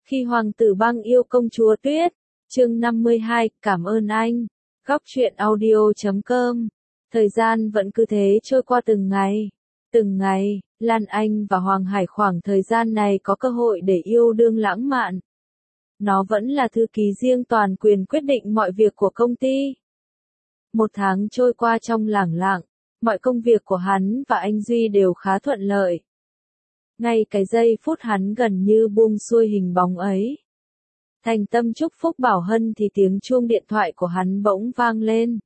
Khi hoàng tử băng yêu công chúa Tuyết, chương 52, cảm ơn anh. Góc truyện audio.com. Thời gian vẫn cứ thế trôi qua từng ngày. Từng ngày, Lan Anh và Hoàng Hải khoảng thời gian này có cơ hội để yêu đương lãng mạn. Nó vẫn là thư ký riêng toàn quyền quyết định mọi việc của công ty. Một tháng trôi qua trong lẳng lặng, mọi công việc của hắn và anh Duy đều khá thuận lợi. Ngay cái giây phút hắn gần như buông xuôi hình bóng ấy. Thành tâm chúc phúc bảo hân thì tiếng chuông điện thoại của hắn bỗng vang lên.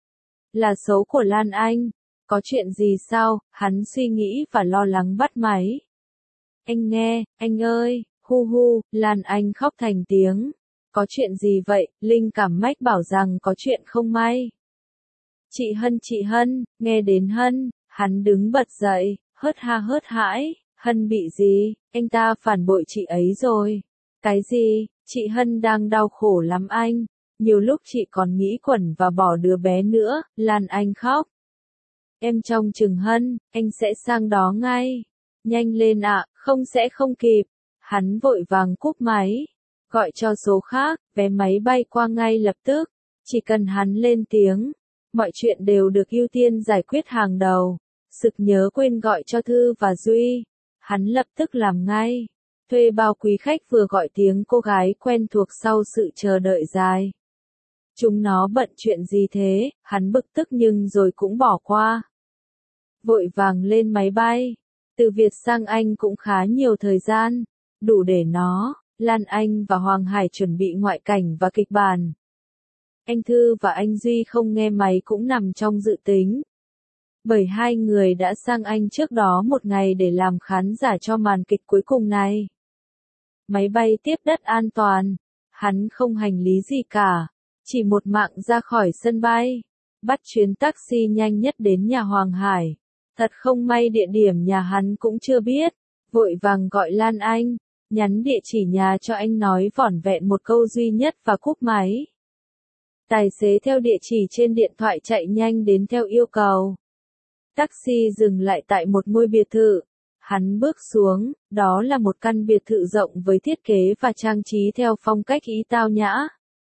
Là số của Lan Anh. Có chuyện gì sao? Hắn suy nghĩ và lo lắng bắt máy. Anh nghe, anh ơi, hu hu, Lan Anh khóc thành tiếng. Có chuyện gì vậy? Linh cảm mách bảo rằng có chuyện không may. Chị Hân, nghe đến Hân, hắn đứng bật dậy, hớt ha hớt hãi. Hân bị gì? Anh ta phản bội chị ấy rồi. Cái gì? Chị Hân đang đau khổ lắm anh. Nhiều lúc chị còn nghĩ quẩn và bỏ đứa bé nữa. Lan Anh khóc. Em trông chừng Hân, anh sẽ sang đó ngay. Nhanh lên ạ, không kịp. Hắn vội vàng cúp máy. Gọi cho số khác, vé máy bay qua ngay lập tức. Chỉ cần hắn lên tiếng, mọi chuyện đều được ưu tiên giải quyết hàng đầu. Sực nhớ quên gọi cho Thư và Duy. Hắn lập tức làm ngay. Thuê bao quý khách vừa gọi tiếng cô gái quen thuộc sau sự chờ đợi dài. Chúng nó bận chuyện gì thế? Hắn bực tức nhưng rồi cũng bỏ qua. Vội vàng lên máy bay. Từ Việt sang Anh cũng khá nhiều thời gian. Đủ để nó, Lan Anh và Hoàng Hải chuẩn bị ngoại cảnh và kịch bản. Anh Thư và anh Duy không nghe máy cũng nằm trong dự tính. Bởi hai người đã sang Anh trước đó một ngày để làm khán giả cho màn kịch cuối cùng này. Máy bay tiếp đất an toàn. Hắn không hành lý gì cả. Chỉ một mạng ra khỏi sân bay. Bắt chuyến taxi nhanh nhất đến nhà Hoàng Hải. Thật không may địa điểm nhà hắn cũng chưa biết. Vội vàng gọi Lan Anh. Nhắn địa chỉ nhà cho anh nói vỏn vẹn một câu duy nhất và cúp máy. Tài xế theo địa chỉ trên điện thoại chạy nhanh đến theo yêu cầu. Taxi dừng lại tại một ngôi biệt thự. Hắn bước xuống, đó là một căn biệt thự rộng với thiết kế và trang trí theo phong cách Ý tao nhã.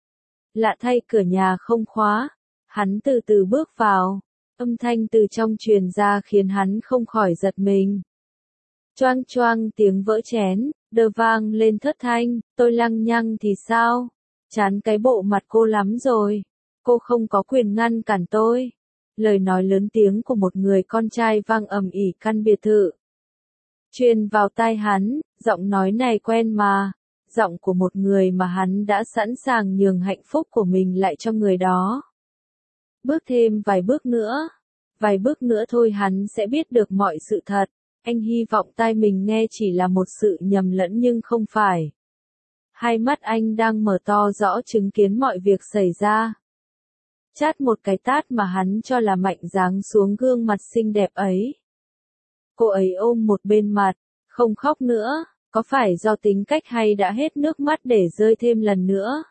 Lạ thay cửa nhà không khóa. Hắn từ từ bước vào. Âm thanh từ trong truyền ra khiến hắn không khỏi giật mình. Choang choang tiếng vỡ chén, đờ vang lên thất thanh, tôi lăng nhăng thì sao? Chán cái bộ mặt cô lắm rồi. Cô không có quyền ngăn cản tôi. Lời nói lớn tiếng của một người con trai vang ầm ĩ căn biệt thự. Truyền vào tai hắn, giọng nói này quen mà. Giọng của một người mà hắn đã sẵn sàng nhường hạnh phúc của mình lại cho người đó. Bước thêm vài bước nữa. Vài bước nữa thôi hắn sẽ biết được mọi sự thật. Anh hy vọng tai mình nghe chỉ là một sự nhầm lẫn nhưng không phải. Hai mắt anh đang mở to rõ chứng kiến mọi việc xảy ra. Chát một cái tát mà hắn cho là mạnh giáng xuống gương mặt xinh đẹp ấy. Cô ấy ôm một bên mặt, không khóc nữa, có phải do tính cách hay đã hết nước mắt để rơi thêm lần nữa?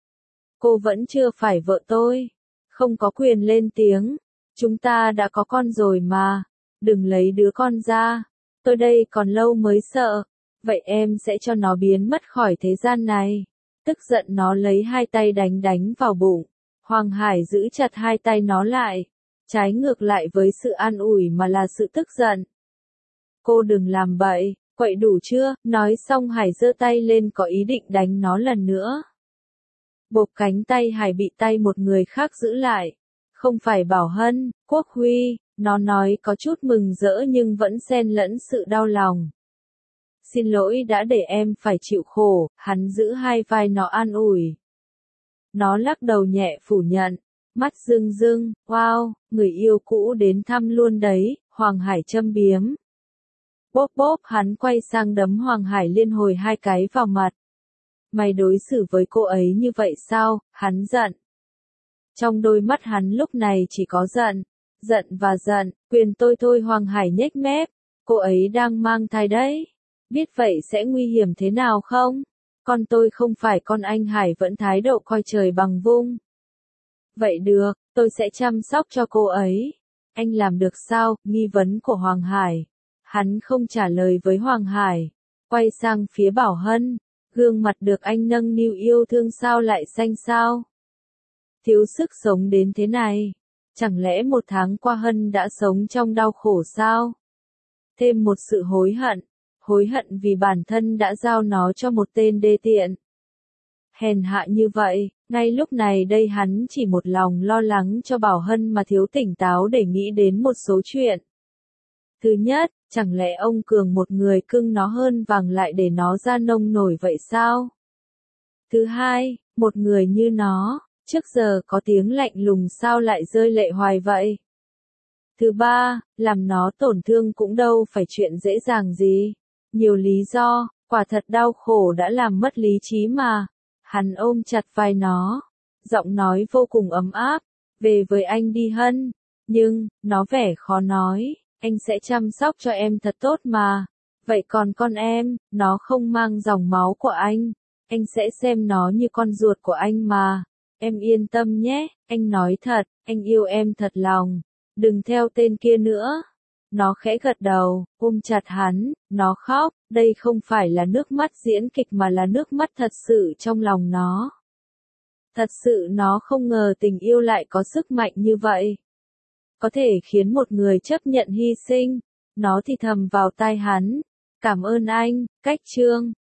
Cô vẫn chưa phải vợ tôi, không có quyền lên tiếng, chúng ta đã có con rồi mà, đừng lấy đứa con ra, tôi đây còn lâu mới sợ, vậy em sẽ cho nó biến mất khỏi thế gian này. Tức giận nó lấy hai tay đánh vào bụng. Hoàng Hải giữ chặt hai tay nó lại. Trái ngược lại với sự an ủi mà là sự tức giận. Cô đừng làm bậy, quậy đủ chưa? Nói xong Hải giơ tay lên có ý định đánh nó lần nữa. Bộp cánh tay Hải bị tay một người khác giữ lại. Không phải Bảo Hân, Quốc Huy, nó nói có chút mừng rỡ nhưng vẫn xen lẫn sự đau lòng. Xin lỗi đã để em phải chịu khổ, hắn giữ hai vai nó an ủi. Nó lắc đầu nhẹ phủ nhận, mắt rưng rưng, wow, người yêu cũ đến thăm luôn đấy, Hoàng Hải châm biếm. Bốp bốp hắn quay sang đấm Hoàng Hải liên hồi hai cái vào mặt. Mày đối xử với cô ấy như vậy sao? Hắn giận. Trong đôi mắt hắn lúc này chỉ có giận. Giận và giận, quyền tôi thôi Hoàng Hải nhếch mép. Cô ấy đang mang thai đấy. Biết vậy sẽ nguy hiểm thế nào không? Con tôi không phải con anh. Hải vẫn thái độ coi trời bằng vung. Vậy được, tôi sẽ chăm sóc cho cô ấy. Anh làm được sao? Nghi vấn của Hoàng Hải. Hắn không trả lời với Hoàng Hải. Quay sang phía Bảo Hân. Gương mặt được anh nâng niu yêu thương sao lại xanh xao? Thiếu sức sống đến thế này. Chẳng lẽ 1 tháng qua Hân đã sống trong đau khổ sao? Thêm một sự hối hận vì bản thân đã giao nó cho một tên đê tiện. Hèn hạ như vậy, ngay lúc này đây hắn chỉ một lòng lo lắng cho Bảo Hân mà thiếu tỉnh táo để nghĩ đến một số chuyện. Thứ nhất, chẳng lẽ ông Cường một người cưng nó hơn vàng lại để nó ra nông nổi vậy sao? Thứ hai, một người như nó, trước giờ có tiếng lạnh lùng sao lại rơi lệ hoài vậy? Thứ ba, làm nó tổn thương cũng đâu phải chuyện dễ dàng gì. Nhiều lý do, quả thật đau khổ đã làm mất lý trí mà. Hắn ôm chặt vai nó, giọng nói vô cùng ấm áp, về với anh đi Hân. Nhưng, nó vẻ khó nói, anh sẽ chăm sóc cho em thật tốt mà. Vậy còn con em, nó không mang dòng máu của anh sẽ xem nó như con ruột của anh mà. Em yên tâm nhé, anh nói thật, anh yêu em thật lòng. Đừng theo tên kia nữa. Nó khẽ gật đầu, ôm chặt hắn, nó khóc, đây không phải là nước mắt diễn kịch mà là nước mắt thật sự trong lòng nó. Thật sự nó không ngờ tình yêu lại có sức mạnh như vậy. Có thể khiến một người chấp nhận hy sinh. Nó thì thầm vào tai hắn. Cảm ơn anh, Cách Trương.